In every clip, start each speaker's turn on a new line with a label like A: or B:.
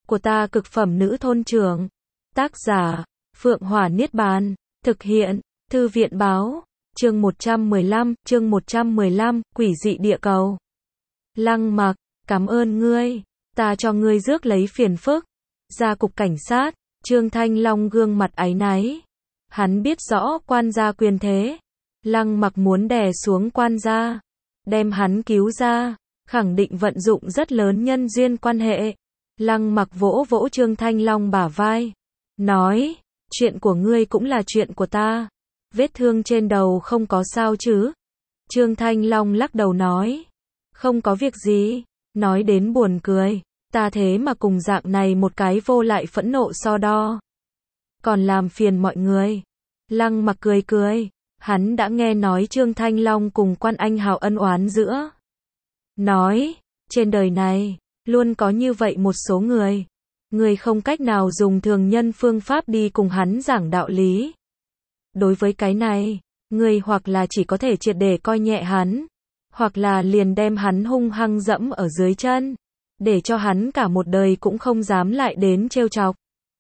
A: của ta cực phẩm nữ thôn trưởng. Tác giả, Phượng Hỏa Niết Bàn. Thực hiện, Thư viện báo. Chương 115, quỷ dị địa cầu. Lăng Mặc, cảm ơn ngươi. Ta cho ngươi rước lấy phiền phức. Ra cục cảnh sát, Trương Thanh Long gương mặt áy náy. Hắn biết rõ quan gia quyền thế. Lăng Mặc muốn đè xuống quan gia, đem hắn cứu ra, khẳng định vận dụng rất lớn nhân duyên quan hệ. Lăng Mặc vỗ vỗ Trương Thanh Long bả vai, nói, chuyện của ngươi cũng là chuyện của ta. Vết thương trên đầu không có sao chứ? Trương Thanh Long lắc đầu nói, không có việc gì. Nói đến buồn cười, ta thế mà cùng dạng này một cái vô lại phẫn nộ so đo, còn làm phiền mọi người. Lăng Mặc cười cười, hắn đã nghe nói Trương Thanh Long cùng Quan Anh Hào ân oán giữa. Nói, trên đời này, luôn có như vậy một số người. Người không cách nào dùng thường nhân phương pháp đi cùng hắn giảng đạo lý. Đối với cái này, người hoặc là chỉ có thể triệt để coi nhẹ hắn, hoặc là liền đem hắn hung hăng dẫm ở dưới chân, để cho hắn cả một đời cũng không dám lại đến trêu chọc.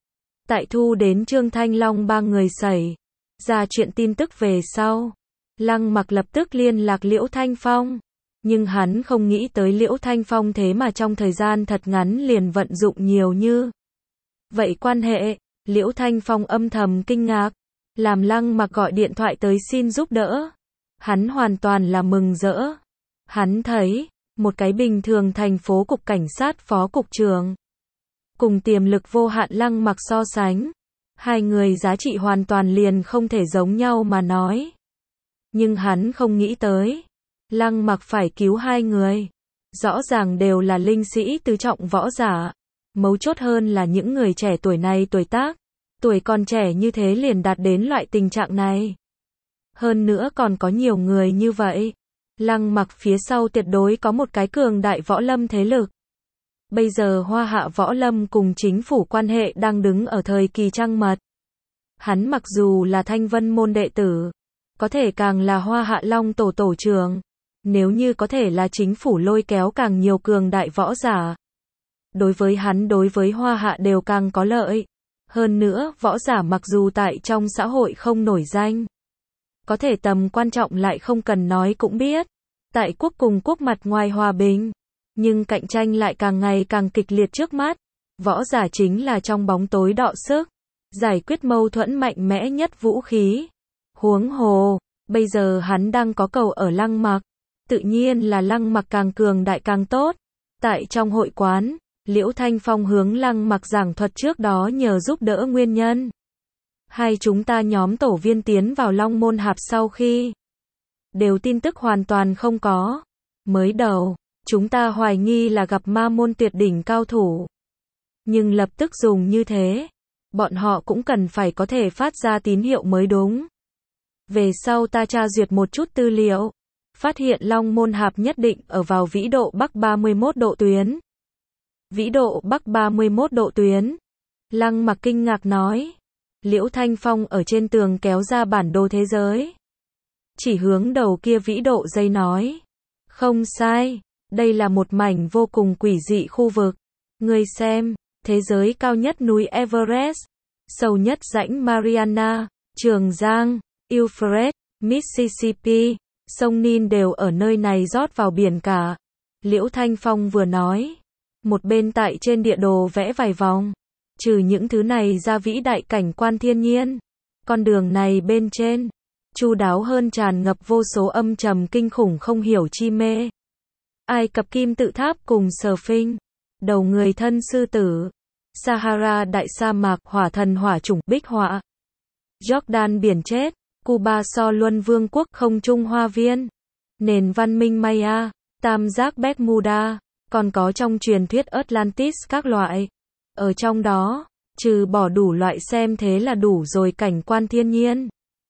A: Tại thu đến Trương Thanh Long ba người xảy ra chuyện tin tức về sau, Lăng Mặc lập tức liên lạc Liễu Thanh Phong. Nhưng hắn không nghĩ tới Liễu Thanh Phong thế mà trong thời gian thật ngắn liền vận dụng nhiều như vậy quan hệ. Liễu Thanh Phong âm thầm kinh ngạc, làm Lăng Mặc gọi điện thoại tới xin giúp đỡ. Hắn hoàn toàn là mừng rỡ. Hắn thấy, một cái bình thường thành phố cục cảnh sát phó cục trưởng, cùng tiềm lực vô hạn Lăng Mặc so sánh, hai người giá trị hoàn toàn liền không thể giống nhau mà nói. Nhưng hắn không nghĩ tới, Lăng Mặc phải cứu hai người. Rõ ràng đều là linh sĩ tứ trọng võ giả. Mấu chốt hơn là những người trẻ tuổi này tuổi tác, tuổi còn trẻ như thế liền đạt đến loại tình trạng này. Hơn nữa còn có nhiều người như vậy. Lăng Mặc phía sau tuyệt đối có một cái cường đại võ lâm thế lực. Bây giờ Hoa Hạ võ lâm cùng chính phủ quan hệ đang đứng ở thời kỳ trăng mật. Hắn mặc dù là Thanh Vân môn đệ tử, có thể càng là Hoa Hạ Long tổ tổ trưởng. Nếu như có thể là chính phủ lôi kéo càng nhiều cường đại võ giả, đối với hắn đối với Hoa Hạ đều càng có lợi. Hơn nữa, võ giả mặc dù tại trong xã hội không nổi danh, có thể tầm quan trọng lại không cần nói cũng biết. Tại quốc cùng quốc mặt ngoài hòa bình, nhưng cạnh tranh lại càng ngày càng kịch liệt trước mắt. Võ giả chính là trong bóng tối đọ sức, giải quyết mâu thuẫn mạnh mẽ nhất vũ khí. Huống hồ, bây giờ hắn đang có cầu ở Lăng Mặc, tự nhiên là Lăng Mặc càng cường đại càng tốt. Tại trong hội quán, Liễu Thanh Phong hướng Lăng Mặc giảng thuật trước đó nhờ giúp đỡ nguyên nhân. Hai chúng ta nhóm tổ viên tiến vào Long Môn Hạp sau khi đều tin tức hoàn toàn không có. Mới đầu, chúng ta hoài nghi là gặp ma môn tuyệt đỉnh cao thủ. Nhưng lập tức dùng như thế, bọn họ cũng cần phải có thể phát ra tín hiệu mới đúng. Về sau ta tra duyệt một chút tư liệu, phát hiện Long Môn Hạp nhất định ở vào vĩ độ Bắc 31 độ tuyến. Vĩ độ Bắc 31 độ tuyến. Lăng Mặc kinh ngạc nói. Liễu Thanh Phong ở trên tường kéo ra bản đồ thế giới, chỉ hướng đầu kia vĩ độ dây nói. Không sai, đây là một mảnh vô cùng quỷ dị khu vực. Ngươi xem, thế giới cao nhất núi Everest, sâu nhất rãnh Mariana, Trường Giang, Euphrates, Mississippi, sông Nile đều ở nơi này rót vào biển cả. Liễu Thanh Phong vừa nói, một bên tại trên địa đồ vẽ vài vòng. Trừ những thứ này ra vĩ đại cảnh quan thiên nhiên, con đường này bên trên, chu đáo hơn tràn ngập vô số âm trầm kinh khủng không hiểu chi mê. Ai Cập kim tự tháp cùng Sở Phinh, đầu người thân sư tử, Sahara đại sa mạc hỏa thần hỏa chủng bích họa, Jordan biển chết, Cuba so luân vương quốc không trung hoa viên, nền văn minh Maya, tam giác Bermuda, còn có trong truyền thuyết Atlantis các loại. Ở trong đó, trừ bỏ đủ loại xem thế là đủ rồi cảnh quan thiên nhiên,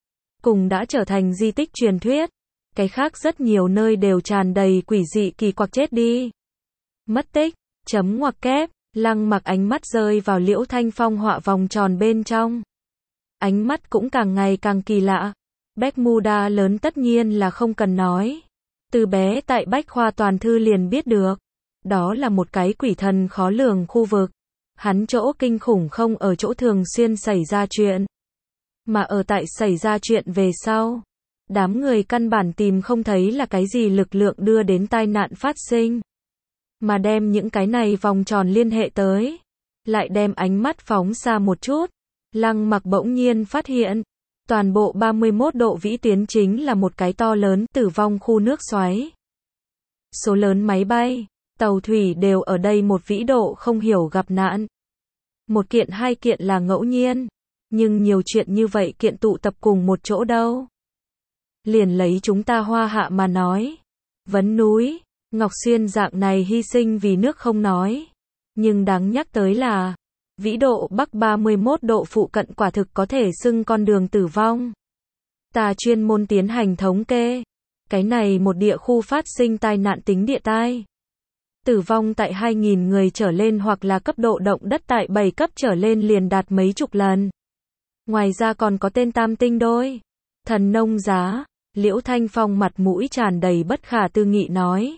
A: cùng đã trở thành di tích truyền thuyết, cái khác rất nhiều nơi đều tràn đầy quỷ dị kỳ quặc chết đi. Mất tích, chấm ngoặc kép, Lăng Mặc ánh mắt rơi vào Liễu Thanh Phong họa vòng tròn bên trong. Ánh mắt cũng càng ngày càng kỳ lạ. Bermuda lớn tất nhiên là không cần nói. Từ bé tại Bách Khoa Toàn Thư liền biết được. Đó là một cái quỷ thần khó lường khu vực. Hắn chỗ kinh khủng không ở chỗ thường xuyên xảy ra chuyện, mà ở tại xảy ra chuyện về sau. Đám người căn bản tìm không thấy là cái gì lực lượng đưa đến tai nạn phát sinh, mà đem những cái này vòng tròn liên hệ tới. Lại đem ánh mắt phóng xa một chút, Lăng Mặc bỗng nhiên phát hiện, toàn bộ 31 độ vĩ tuyến chính là một cái to lớn tử vong khu nước xoáy. Số lớn máy bay, tàu thủy đều ở đây một vĩ độ không hiểu gặp nạn. Một kiện hai kiện là ngẫu nhiên, nhưng nhiều chuyện như vậy kiện tụ tập cùng một chỗ đâu. Liền lấy chúng ta Hoa Hạ mà nói, Vấn Núi, Ngọc Xuyên dạng này hy sinh vì nước không nói, nhưng đáng nhắc tới là, vĩ độ Bắc 31 độ phụ cận quả thực có thể xưng con đường tử vong. Ta chuyên môn tiến hành thống kê, cái này một địa khu phát sinh tai nạn tính địa tai. Tử vong tại 2.000 người trở lên hoặc là cấp độ động đất tại 7 cấp trở lên liền đạt mấy chục lần. Ngoài ra còn có tên tam tinh đôi. Thần nông giá, Liễu Thanh Phong mặt mũi tràn đầy bất khả tư nghị nói.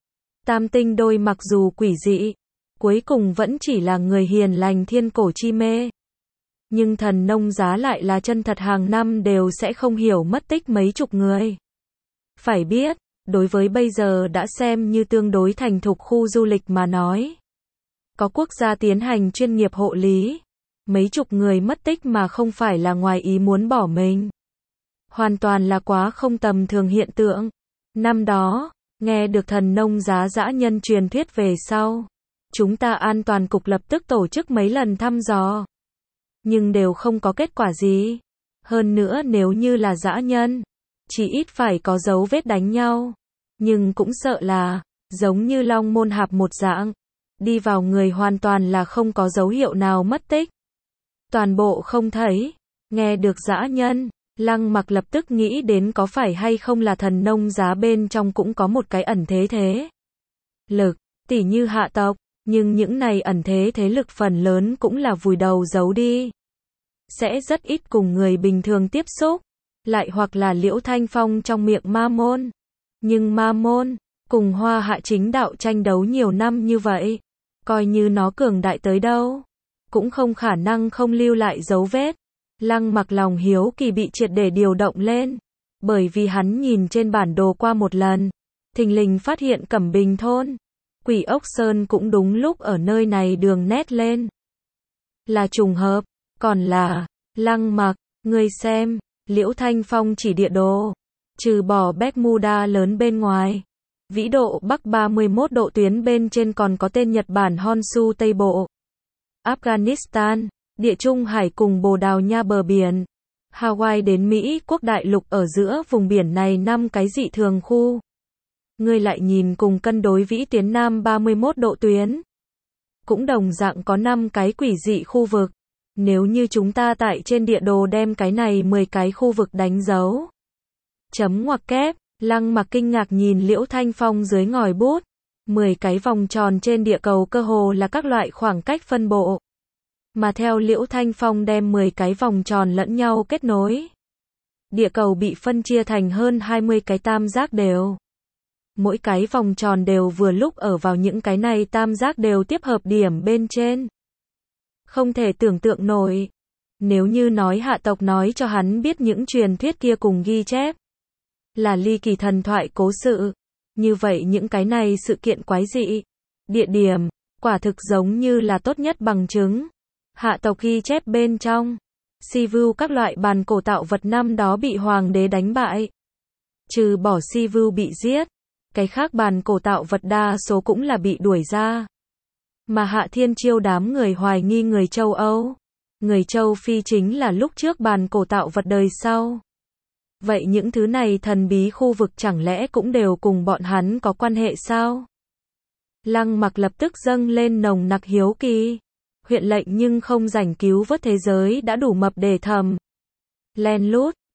A: Tam tinh đôi mặc dù quỷ dị, cuối cùng vẫn chỉ là người hiền lành thiên cổ chi mê. Nhưng thần nông giá lại là chân thật hàng năm đều sẽ không hiểu mất tích mấy chục người. Phải biết, đối với bây giờ đã xem như tương đối thành thục khu du lịch mà nói. Có quốc gia tiến hành chuyên nghiệp hộ lý. Mấy chục người mất tích mà không phải là ngoài ý muốn bỏ mình. Hoàn toàn là quá không tầm thường hiện tượng. Năm đó, nghe được thần nông giá dã nhân truyền thuyết về sau. Chúng ta an toàn cục lập tức tổ chức mấy lần thăm dò. Nhưng đều không có kết quả gì. Hơn nữa nếu như là dã nhân, chỉ ít phải có dấu vết đánh nhau. Nhưng cũng sợ là, giống như Long Môn Hạp một dạng. Đi vào người hoàn toàn là không có dấu hiệu nào mất tích. Toàn bộ không thấy. Nghe được dã nhân, Lăng Mặc lập tức nghĩ đến có phải hay không là thần nông giá bên trong cũng có một cái ẩn thế lực, tỉ như hạ tộc. Nhưng những này ẩn thế lực phần lớn cũng là vùi đầu giấu đi. Sẽ rất ít cùng người bình thường tiếp xúc. Lại hoặc là Liễu Thanh Phong trong miệng ma môn. Nhưng ma môn, cùng Hoa Hạ chính đạo tranh đấu nhiều năm như vậy. Coi như nó cường đại tới đâu, cũng không khả năng không lưu lại dấu vết. Lăng Mặc lòng hiếu kỳ bị triệt để điều động lên. Bởi vì hắn nhìn trên bản đồ qua một lần. Thình lình phát hiện Cẩm Bình thôn. Quỷ ốc sơn cũng đúng lúc ở nơi này đường nét lên. Là trùng hợp, còn là, Lăng Mặc, ngươi xem, Liễu Thanh Phong chỉ địa đồ. Trừ bỏ Bermuda lớn bên ngoài. Vĩ độ Bắc 31 độ tuyến bên trên còn có tên Nhật Bản Honshu Tây Bộ. Afghanistan, Địa Trung Hải cùng Bồ Đào Nha bờ biển. Hawaii đến Mỹ quốc đại lục ở giữa vùng biển này 5 cái dị thường khu. Ngươi lại nhìn cùng cân đối vĩ tuyến Nam 31 độ tuyến. Cũng đồng dạng có 5 cái quỷ dị khu vực. Nếu như chúng ta tại trên địa đồ đem cái này 10 cái khu vực đánh dấu. Chấm ngoặc kép, Lăng Mặc kinh ngạc nhìn Liễu Thanh Phong dưới ngòi bút. 10 cái vòng tròn trên địa cầu cơ hồ là các loại khoảng cách phân bộ. Mà theo Liễu Thanh Phong đem 10 cái vòng tròn lẫn nhau kết nối. Địa cầu bị phân chia thành hơn 20 cái tam giác đều. Mỗi cái vòng tròn đều vừa lúc ở vào những cái này tam giác đều tiếp hợp điểm bên trên. Không thể tưởng tượng nổi. Nếu như nói hạ tộc nói cho hắn biết những truyền thuyết kia cùng ghi chép. Là ly kỳ thần thoại cố sự. Như vậy những cái này sự kiện quái dị. Địa điểm, quả thực giống như là tốt nhất bằng chứng. Hạ tộc ghi chép bên trong. Sivu các loại bàn cổ tạo vật năm đó bị hoàng đế đánh bại. Trừ bỏ Sivu bị giết. Cái khác bàn cổ tạo vật đa số cũng là bị đuổi ra. Mà Hạ Thiên Chiêu đám người hoài nghi người châu Âu. Người châu Phi chính là lúc trước bàn cổ tạo vật đời sau. Vậy những thứ này thần bí khu vực chẳng lẽ cũng đều cùng bọn hắn có quan hệ sao? Lăng Mặc lập tức dâng lên nồng nặc hiếu kỳ. Huyện lệnh nhưng không rảnh cứu vớt thế giới đã đủ mập để thầm. Len lút,